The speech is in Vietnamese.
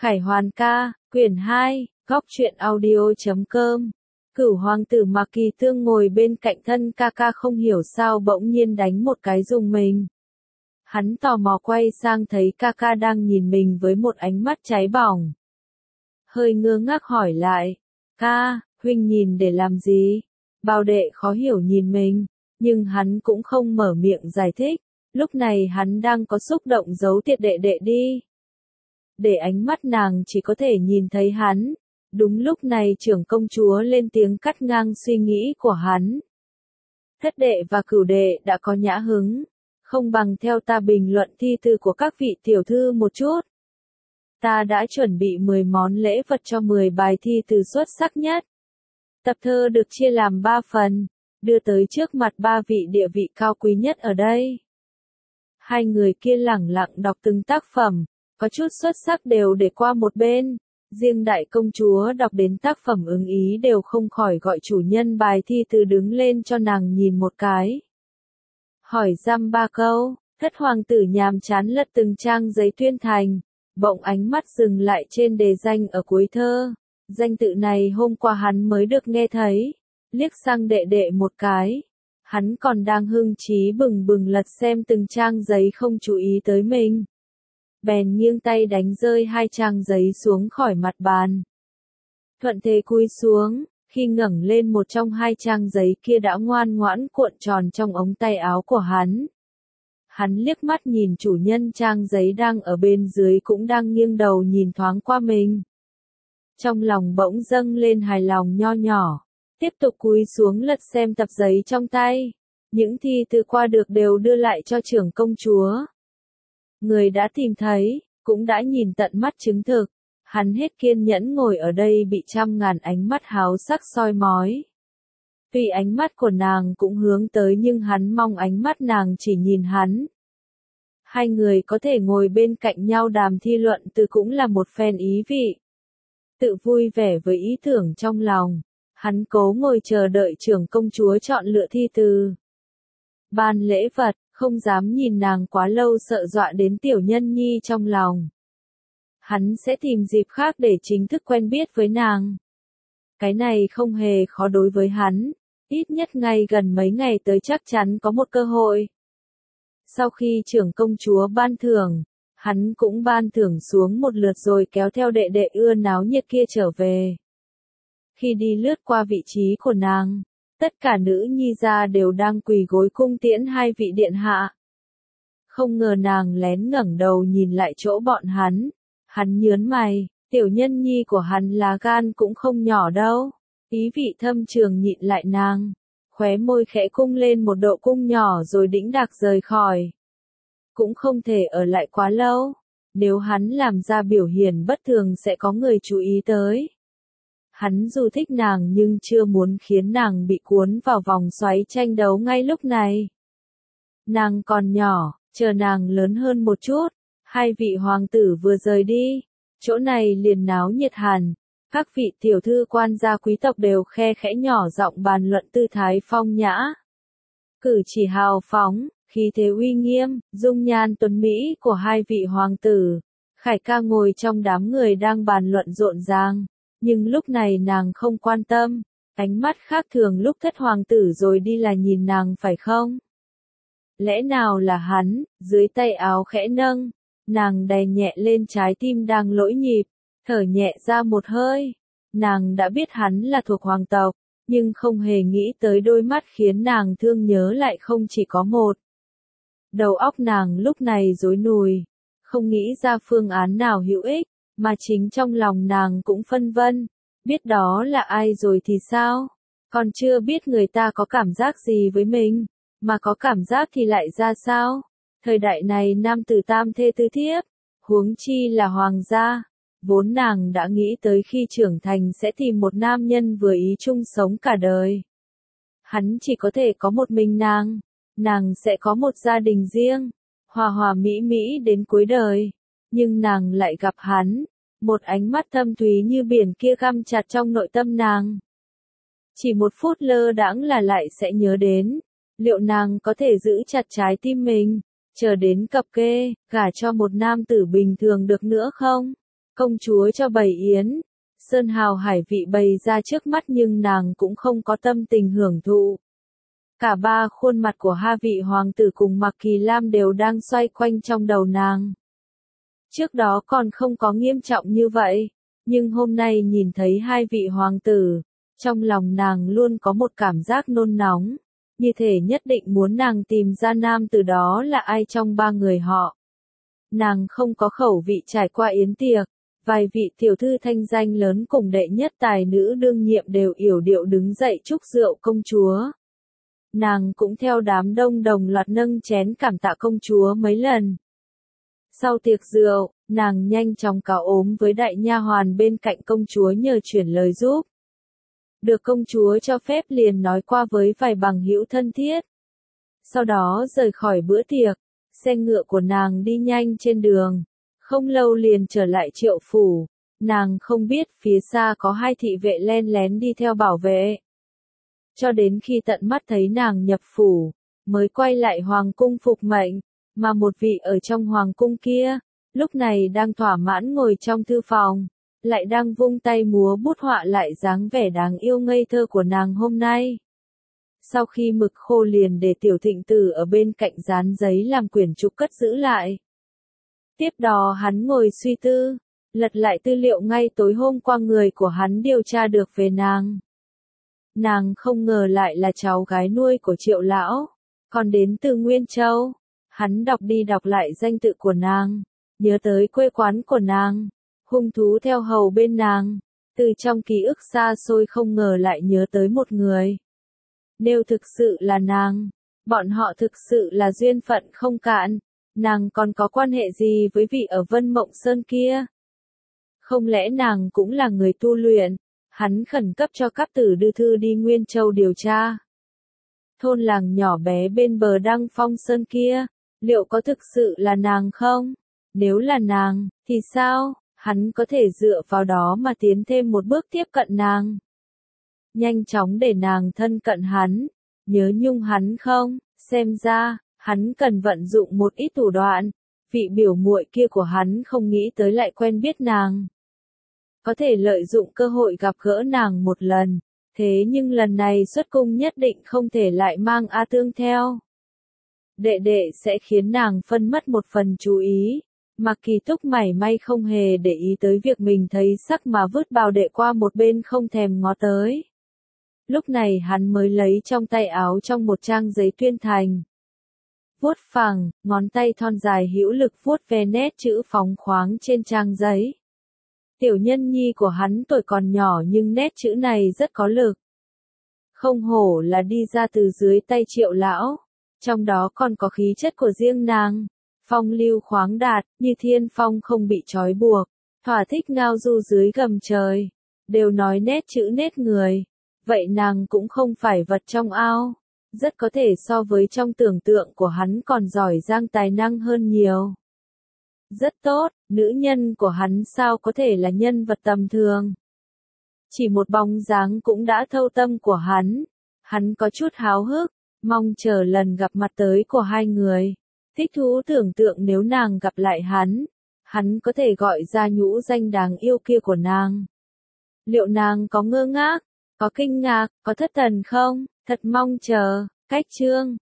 Khải Hoàn ca, quyển 2, góc truyện audio.com. Cửu hoàng tử Mạc Kỳ Tương ngồi bên cạnh thân ca ca không hiểu sao bỗng nhiên đánh một cái rùng mình. Hắn tò mò quay sang thấy ca ca đang nhìn mình với một ánh mắt cháy bỏng. Hơi ngơ ngác hỏi lại, ca, huynh nhìn để làm gì? Bao đệ khó hiểu nhìn mình, nhưng hắn cũng không mở miệng giải thích, lúc này hắn đang có xúc động giấu tiệt đệ đệ đi. Để ánh mắt nàng chỉ có thể nhìn thấy hắn. Đúng lúc này trưởng công chúa lên tiếng cắt ngang suy nghĩ của hắn. Thất đệ và cửu đệ đã có nhã hứng, không bằng theo ta bình luận thi từ của các vị tiểu thư một chút. Ta đã chuẩn bị 10 món lễ vật cho 10 bài thi từ xuất sắc nhất. Tập thơ được chia làm 3 phần, đưa tới trước mặt 3 vị địa vị cao quý nhất ở đây. Hai người kia lẳng lặng đọc từng tác phẩm, có chút xuất sắc đều để qua một bên. Riêng đại công chúa đọc đến tác phẩm ưng ý đều không khỏi gọi chủ nhân bài thi từ đứng lên cho nàng nhìn một cái. Hỏi dăm 3 câu, thất hoàng tử nhàm chán lật từng trang giấy tuyên thành, bỗng ánh mắt dừng lại trên đề danh ở cuối thơ. Danh tự này hôm qua hắn mới được nghe thấy, liếc sang đệ đệ một cái. Hắn còn đang hưng trí bừng bừng lật xem từng trang giấy không chú ý tới mình. Bèn nghiêng tay đánh rơi 2 trang giấy xuống khỏi mặt bàn. Thuận thế cúi xuống, khi ngẩng lên một trong 2 trang giấy kia đã ngoan ngoãn cuộn tròn trong ống tay áo của hắn. Hắn liếc mắt nhìn chủ nhân trang giấy đang ở bên dưới cũng đang nghiêng đầu nhìn thoáng qua mình. Trong lòng bỗng dâng lên hài lòng nho nhỏ, tiếp tục cúi xuống lật xem tập giấy trong tay. Những thi từ qua được đều đưa lại cho trưởng công chúa. Người đã tìm thấy, cũng đã nhìn tận mắt chứng thực, hắn hết kiên nhẫn ngồi ở đây bị trăm ngàn ánh mắt háo sắc soi mói. Tuy ánh mắt của nàng cũng hướng tới nhưng hắn mong ánh mắt nàng chỉ nhìn hắn. Hai người có thể ngồi bên cạnh nhau đàm thi luận từ cũng là một phen ý vị. Tự vui vẻ với ý tưởng trong lòng, hắn cố ngồi chờ đợi trưởng công chúa chọn lựa thi từ. Ban lễ vật, không dám nhìn nàng quá lâu sợ dọa đến tiểu nhân nhi trong lòng. Hắn sẽ tìm dịp khác để chính thức quen biết với nàng. Cái này không hề khó đối với hắn, ít nhất ngay gần mấy ngày tới chắc chắn có một cơ hội. Sau khi trưởng công chúa ban thưởng, hắn cũng ban thưởng xuống một lượt rồi kéo theo đệ đệ ưa náo nhiệt kia trở về. Khi đi lướt qua vị trí của nàng, tất cả nữ nhi gia đều đang quỳ gối cung tiễn 2 vị điện hạ. Không ngờ nàng lén ngẩng đầu nhìn lại chỗ bọn hắn nhớn mày, tiểu nhân nhi của hắn lá gan cũng không nhỏ đâu. Ý vị thâm trường nhịn lại nàng, khóe môi khẽ cung lên một độ cung nhỏ rồi đĩnh đạc rời khỏi. Cũng không thể ở lại quá lâu, nếu hắn làm ra biểu hiện bất thường sẽ có người chú ý tới. Hắn dù thích nàng nhưng chưa muốn khiến nàng bị cuốn vào vòng xoáy tranh đấu ngay lúc này. Nàng còn nhỏ, chờ nàng lớn hơn một chút, 2 vị hoàng tử vừa rời đi, chỗ này liền náo nhiệt hẳn. Các vị tiểu thư quan gia quý tộc đều khe khẽ nhỏ giọng bàn luận tư thái phong nhã. Cử chỉ hào phóng, khí thế uy nghiêm, dung nhan tuấn mỹ của 2 vị hoàng tử. Khải ca ngồi trong đám người đang bàn luận rộn ràng. Nhưng lúc này nàng không quan tâm, ánh mắt khác thường lúc thất hoàng tử rồi đi là nhìn nàng phải không? Lẽ nào là hắn, dưới tay áo khẽ nâng, nàng đè nhẹ lên trái tim đang lỗi nhịp, thở nhẹ ra một hơi. Nàng đã biết hắn là thuộc hoàng tộc, nhưng không hề nghĩ tới đôi mắt khiến nàng thương nhớ lại không chỉ có một. Đầu óc nàng lúc này rối nùi, không nghĩ ra phương án nào hữu ích. Mà chính trong lòng nàng cũng phân vân, biết đó là ai rồi thì sao? Còn chưa biết người ta có cảm giác gì với mình, mà có cảm giác thì lại ra sao? Thời đại này nam tử tam thê tứ thiếp, huống chi là hoàng gia. Vốn nàng đã nghĩ tới khi trưởng thành sẽ tìm một nam nhân vừa ý chung sống cả đời. Hắn chỉ có thể có một mình nàng sẽ có một gia đình riêng, hòa hòa mỹ mỹ đến cuối đời. Nhưng nàng lại gặp hắn, một ánh mắt thâm thúy như biển kia găm chặt trong nội tâm nàng. Chỉ một phút lơ đãng là lại sẽ nhớ đến, liệu nàng có thể giữ chặt trái tim mình, chờ đến cập kê, gả cho một nam tử bình thường được nữa không? Công chúa cho bày yến, sơn hào hải vị bày ra trước mắt nhưng nàng cũng không có tâm tình hưởng thụ. Cả ba khuôn mặt của hai vị hoàng tử cùng Mạc Kỳ Lam đều đang xoay quanh trong đầu nàng. Trước đó còn không có nghiêm trọng như vậy, nhưng hôm nay nhìn thấy hai vị hoàng tử, trong lòng nàng luôn có một cảm giác nôn nóng, như thể nhất định muốn nàng tìm ra nam tử đó là ai trong ba người họ. Nàng không có khẩu vị trải qua yến tiệc, vài vị tiểu thư thanh danh lớn cùng đệ nhất tài nữ đương nhiệm đều yểu điệu đứng dậy chúc rượu công chúa. Nàng cũng theo đám đông đồng loạt nâng chén cảm tạ công chúa mấy lần. Sau tiệc rượu, nàng nhanh chóng cáo ốm với đại nha hoàn bên cạnh công chúa nhờ chuyển lời giúp. Được công chúa cho phép liền nói qua với vài bằng hữu thân thiết. Sau đó rời khỏi bữa tiệc, xe ngựa của nàng đi nhanh trên đường, không lâu liền trở lại Triệu phủ, nàng không biết phía xa có hai thị vệ len lén đi theo bảo vệ. Cho đến khi tận mắt thấy nàng nhập phủ, mới quay lại hoàng cung phục mệnh, mà một vị ở trong hoàng cung kia, lúc này đang thỏa mãn ngồi trong thư phòng, lại đang vung tay múa bút họa lại dáng vẻ đáng yêu ngây thơ của nàng hôm nay. Sau khi mực khô liền để tiểu thịnh tử ở bên cạnh dán giấy làm quyển trục cất giữ lại. Tiếp đó hắn ngồi suy tư, lật lại tư liệu ngay tối hôm qua người của hắn điều tra được về nàng. Nàng không ngờ lại là cháu gái nuôi của Triệu lão, còn đến từ Nguyên Châu. Hắn đọc đi đọc lại danh tự của nàng, nhớ tới quê quán của nàng, hung thú theo hầu bên nàng, từ trong ký ức xa xôi không ngờ lại nhớ tới một người. Nếu thực sự là nàng, bọn họ thực sự là duyên phận không cạn, nàng còn có quan hệ gì với vị ở Vân Mộng Sơn kia? Không lẽ nàng cũng là người tu luyện? Hắn khẩn cấp cho Cáp Tử đưa thư đi Nguyên Châu điều tra. Thôn làng nhỏ bé bên bờ Đăng Phong Sơn kia, liệu có thực sự là nàng không? Nếu là nàng, thì sao? Hắn có thể dựa vào đó mà tiến thêm một bước tiếp cận nàng. Nhanh chóng để nàng thân cận hắn, nhớ nhung hắn không? Xem ra, hắn cần vận dụng một ít thủ đoạn. Vị biểu muội kia của hắn không nghĩ tới lại quen biết nàng. Có thể lợi dụng cơ hội gặp gỡ nàng một lần, thế nhưng lần này xuất cung nhất định không thể lại mang A Tương theo. Đệ đệ sẽ khiến nàng phân mất một phần chú ý, mà Kỳ Túc mảy may không hề để ý tới việc mình thấy sắc mà vứt bao đệ qua một bên không thèm ngó tới. Lúc này hắn mới lấy trong tay áo trong một trang giấy tuyên thành. Vuốt phẳng, ngón tay thon dài hữu lực vuốt ve nét chữ phóng khoáng trên trang giấy. Tiểu nhân nhi của hắn tuổi còn nhỏ nhưng nét chữ này rất có lực. Không hổ là đi ra từ dưới tay Triệu lão, trong đó còn có khí chất của riêng nàng. Phong lưu khoáng đạt, như thiên phong không bị trói buộc, thỏa thích ngao du dưới gầm trời. Đều nói nét chữ nét người, vậy nàng cũng không phải vật trong ao, rất có thể so với trong tưởng tượng của hắn còn giỏi giang tài năng hơn nhiều. Rất tốt, nữ nhân của hắn sao có thể là nhân vật tầm thường. Chỉ một bóng dáng cũng đã thâu tâm của hắn có chút háo hức, mong chờ lần gặp mặt tới của hai người. Thích thú tưởng tượng nếu nàng gặp lại hắn có thể gọi ra nhũ danh đáng yêu kia của nàng. Liệu nàng có ngơ ngác, có kinh ngạc, có thất thần không? Thật mong chờ. Cách chương